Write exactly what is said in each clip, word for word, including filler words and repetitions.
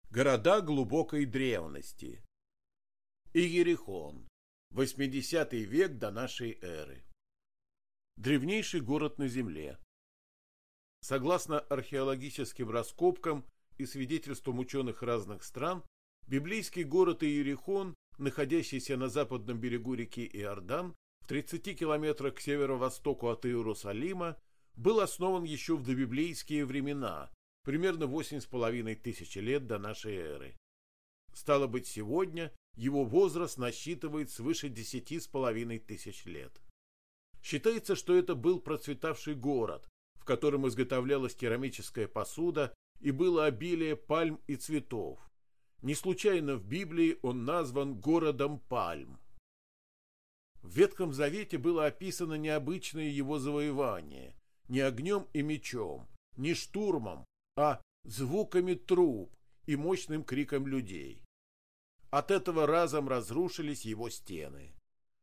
Города глубокой древности. Иерихон. восьмидесятый век до нашей эры. Древнейший город на земле. Согласно археологическим раскопкам и свидетельствам ученых разных стран, библейский город Иерихон, находящийся на западном берегу реки Иордан, в тридцати километрах к северо-востоку от Иерусалима, был основан еще в добиблейские времена, примерно восемь с половиной тысяч лет до нашей эры. Стало быть, сегодня его возраст насчитывает свыше десяти с половиной тысяч лет. Считается, что это был процветавший город, в котором изготовлялась керамическая посуда и было обилие пальм и цветов. Не случайно в Библии он назван городом пальм. В Ветхом Завете было описано необычное его завоевание, не огнем и мечом, не штурмом, а звуками труб и мощным криком людей. От этого разом разрушились его стены.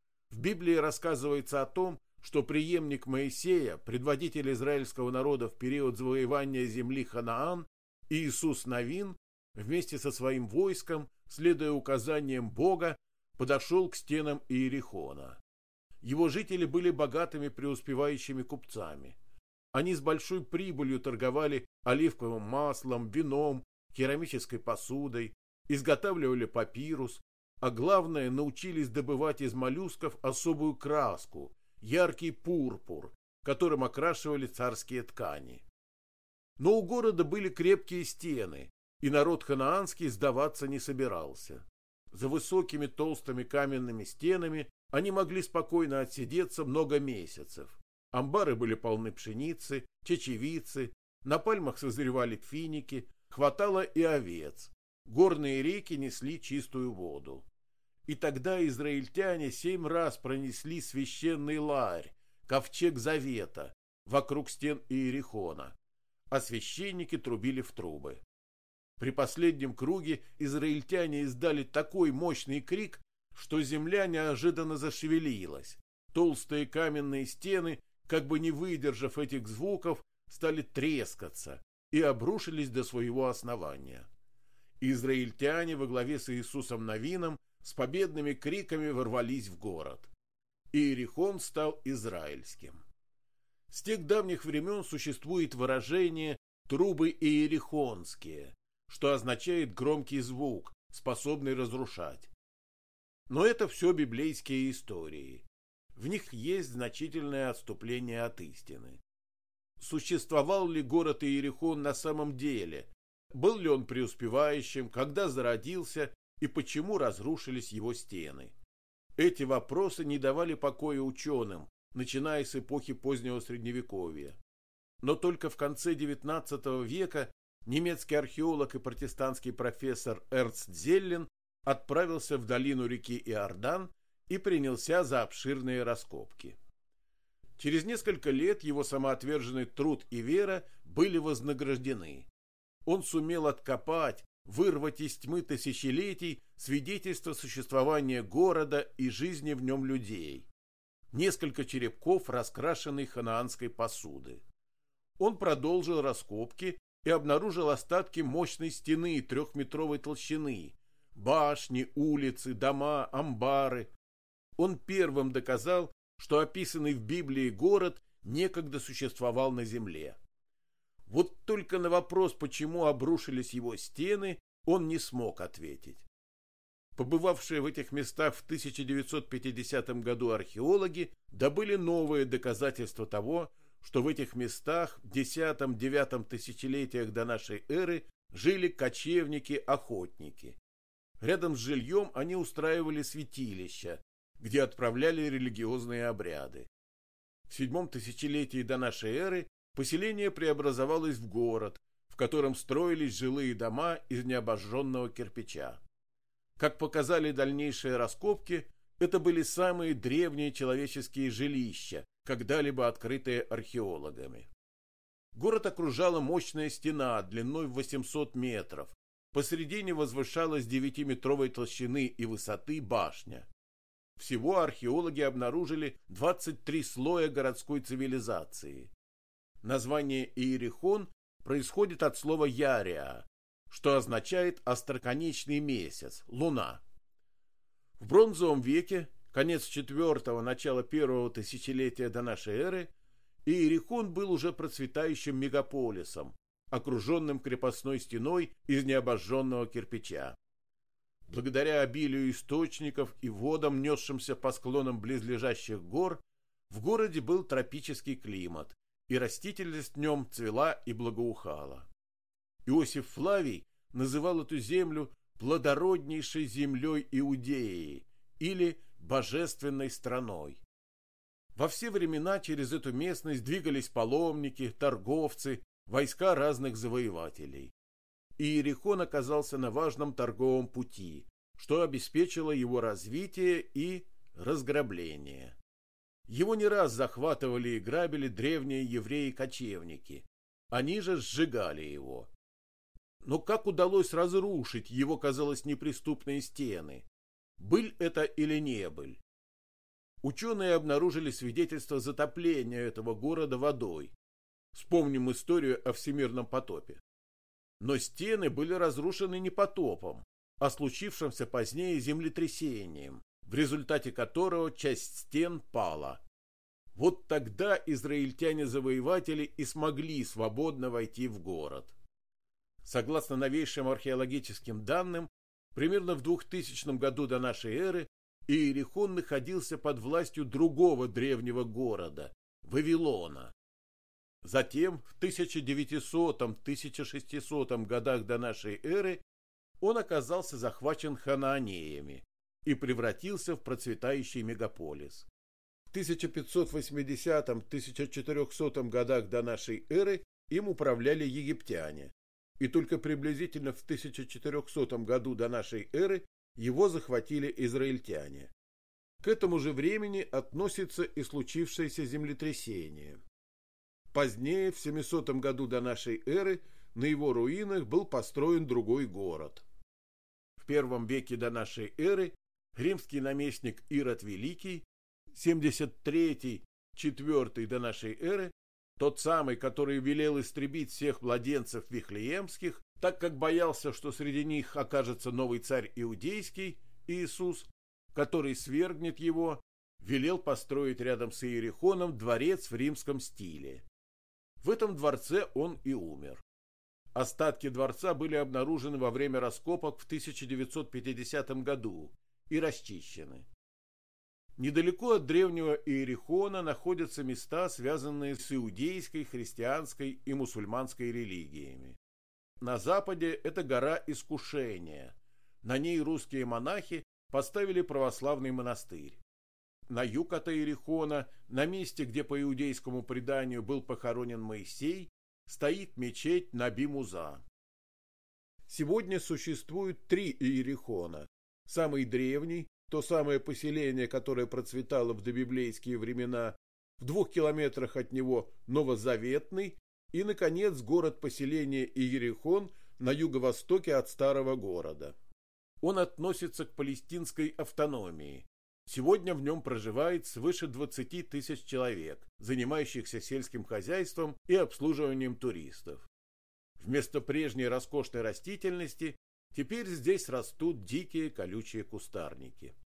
В Библии рассказывается о том, что преемник Моисея, предводитель израильского народа в период завоевания земли Ханаан, Иисус Навин, вместе со своим войском, следуя указаниям Бога, подошел к стенам Иерихона. Его жители были богатыми преуспевающими купцами. Они с большой прибылью торговали оливковым маслом, вином, керамической посудой, изготавливали папирус, а главное, научились добывать из моллюсков особую краску, яркий пурпур, которым окрашивали царские ткани. Но у города были крепкие стены, и народ ханаанский сдаваться не собирался. За высокими толстыми каменными стенами они могли спокойно отсидеться много месяцев. Амбары были полны пшеницы, чечевицы, на пальмах созревали финики, хватало и овец. Горные реки несли чистую воду. И тогда израильтяне семь раз пронесли священный ларь, ковчег завета, вокруг стен Иерихона, а священники трубили в трубы. При последнем круге израильтяне издали такой мощный крик, что земля неожиданно зашевелилась. Толстые каменные стены, как бы не выдержав этих звуков, стали трескаться и обрушились до своего основания. Израильтяне во главе с Иисусом Навином с победными криками ворвались в город. Иерихон стал израильским. С тех давних времен существует выражение «трубы иерихонские», что означает громкий звук, способный разрушать. Но это все библейские истории. В них есть значительное отступление от истины. Существовал ли город Иерихон на самом деле? Был ли он преуспевающим, когда зародился и почему разрушились его стены? Эти вопросы не давали покоя ученым, начиная с эпохи позднего Средневековья. Но только в конце девятнадцатого века немецкий археолог и протестантский профессор Эрнст Зеллен отправился в долину реки Иордан и принялся за обширные раскопки. Через несколько лет его самоотверженный труд и вера были вознаграждены. Он сумел откопать, вырвать из тьмы тысячелетий свидетельство существования города и жизни в нем людей. Несколько черепков раскрашенной ханаанской посуды. Он продолжил раскопки и обнаружил остатки мощной стены трехметровой толщины, башни, улицы, дома, амбары. Он первым доказал, что описанный в Библии город некогда существовал на земле. Вот только на вопрос, почему обрушились его стены, он не смог ответить. Побывавшие в этих местах в тысяча девятьсот пятидесятом году археологи добыли новые доказательства того, что в этих местах в десятом-девятом тысячелетиях до нашей эры жили кочевники-охотники. Рядом с жильем они устраивали святилища, где отправляли религиозные обряды. В седьмом тысячелетии до нашей эры поселение преобразовалось в город, в котором строились жилые дома из необожженного кирпича. Как показали дальнейшие раскопки, это были самые древние человеческие жилища, когда-либо открытые археологами. Город окружала мощная стена длиной в восемьсот метров. Посредине возвышалась девятиметровой толщины и высоты башня. Всего археологи обнаружили двадцать три слоя городской цивилизации. Название Иерихон происходит от слова «яриа», что означает остроконечный месяц, луна. В бронзовом веке, конец четвертого, начало первого тысячелетия до нашей эры, Иерихон был уже процветающим мегаполисом, окруженным крепостной стеной из необожженного кирпича. Благодаря обилию источников и водам, несшимся по склонам близлежащих гор, в городе был тропический климат, и растительность в нем цвела и благоухала. Иосиф Флавий называл эту землю плодороднейшей землей Иудеи или божественной страной. Во все времена через эту местность двигались паломники, торговцы, войска разных завоевателей. Иерихон оказался на важном торговом пути, что обеспечило его развитие и разграбление. Его не раз захватывали и грабили древние евреи-кочевники. Они же сжигали его. Но как удалось разрушить его, казалось, неприступные стены? Быль это или не быль? Ученые обнаружили свидетельство затопления этого города водой. Вспомним историю о всемирном потопе. Но стены были разрушены не потопом, а случившимся позднее землетрясением, в результате которого часть стен пала. Вот тогда израильтяне-завоеватели и смогли свободно войти в город. Согласно новейшим археологическим данным, примерно в двухтысячном году до нашей эры Иерихон находился под властью другого древнего города – Вавилона. Затем, в тысяча девятисотом — тысяча шестисотом годах до нашей эры, он оказался захвачен ханаанеями и превратился в процветающий мегаполис. В тысяча пятьсот восьмидесятом — тысяча четырехсотом годах до нашей эры им управляли египтяне, и только приблизительно в тысяча четырехсотом году до нашей эры его захватили израильтяне. К этому же времени относится и случившееся землетрясение. Позднее, в семисотом году до нашей эры, на его руинах был построен другой город. В первом веке до нашей эры римский наместник Ирод Великий, семьдесят третий — четвёртый до нашей эры, тот самый, который велел истребить всех младенцев вифлеемских, так как боялся, что среди них окажется новый царь иудейский, Иисус, который свергнет его, велел построить рядом с Иерихоном дворец в римском стиле. В этом дворце он и умер. Остатки дворца были обнаружены во время раскопок в тысяча девятьсот пятидесятом году и расчищены. Недалеко от древнего Иерихона находятся места, связанные с иудейской, христианской и мусульманской религиями. На западе это гора Искушения. На ней русские монахи поставили православный монастырь. На юг от Иерихона, на месте, где по иудейскому преданию был похоронен Моисей, стоит мечеть Наби-Муза. Сегодня существует три Иерихона. Самый древний, то самое поселение, которое процветало в добиблейские времена, в двух километрах от него Новозаветный и, наконец, город-поселение Иерихон на юго-востоке от старого города. Он относится к палестинской автономии. Сегодня в нем проживает свыше двадцати тысяч человек, занимающихся сельским хозяйством и обслуживанием туристов. Вместо прежней роскошной растительности теперь здесь растут дикие колючие кустарники.